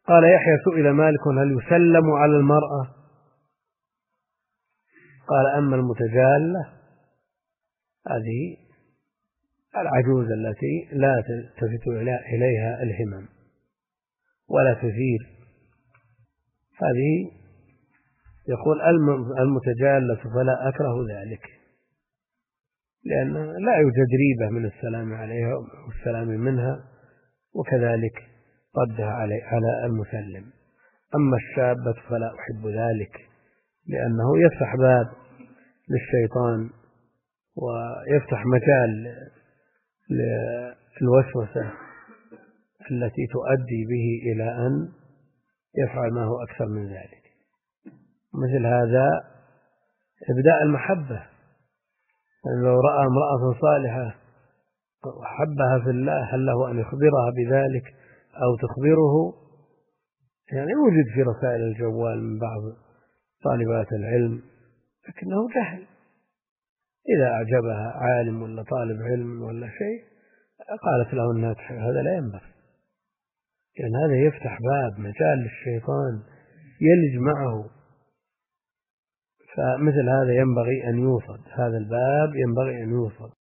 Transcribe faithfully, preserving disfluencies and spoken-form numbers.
قال يحيى سئل مالك هل يسلم على المرأة؟ قال أما المتجالة هذه العجوز التي لا تلتفت إليها الهمم ولا تثير، هذه يقول المتجالة فلا أكره ذلك، لأن لا يوجد ريبة من السلام عليها والسلام منها، وكذلك ردها على المسلم. أما الشابة فلا أحب ذلك، لأنه يفتح باب للشيطان ويفتح مجال للوسوسة التي تؤدي به إلى أن يفعل ما هو أكثر من ذلك. مثل هذا إبداء المحبة، يعني لو رأى امرأة صالحة وحبها في الله هل له أن يخبرها بذلك أو تخبره؟ يعني يوجد في رسائل الجوال من بعض طالبات العلم لكنه جهل، إذا أعجبها عالم ولا طالب علم ولا شيء قالت له أنها تحب، هذا لا ينبغي، لأن يعني هذا يفتح باب مجال للشيطان يلج معه، فمثل هذا ينبغي أن يوصد، هذا الباب ينبغي أن يوصد.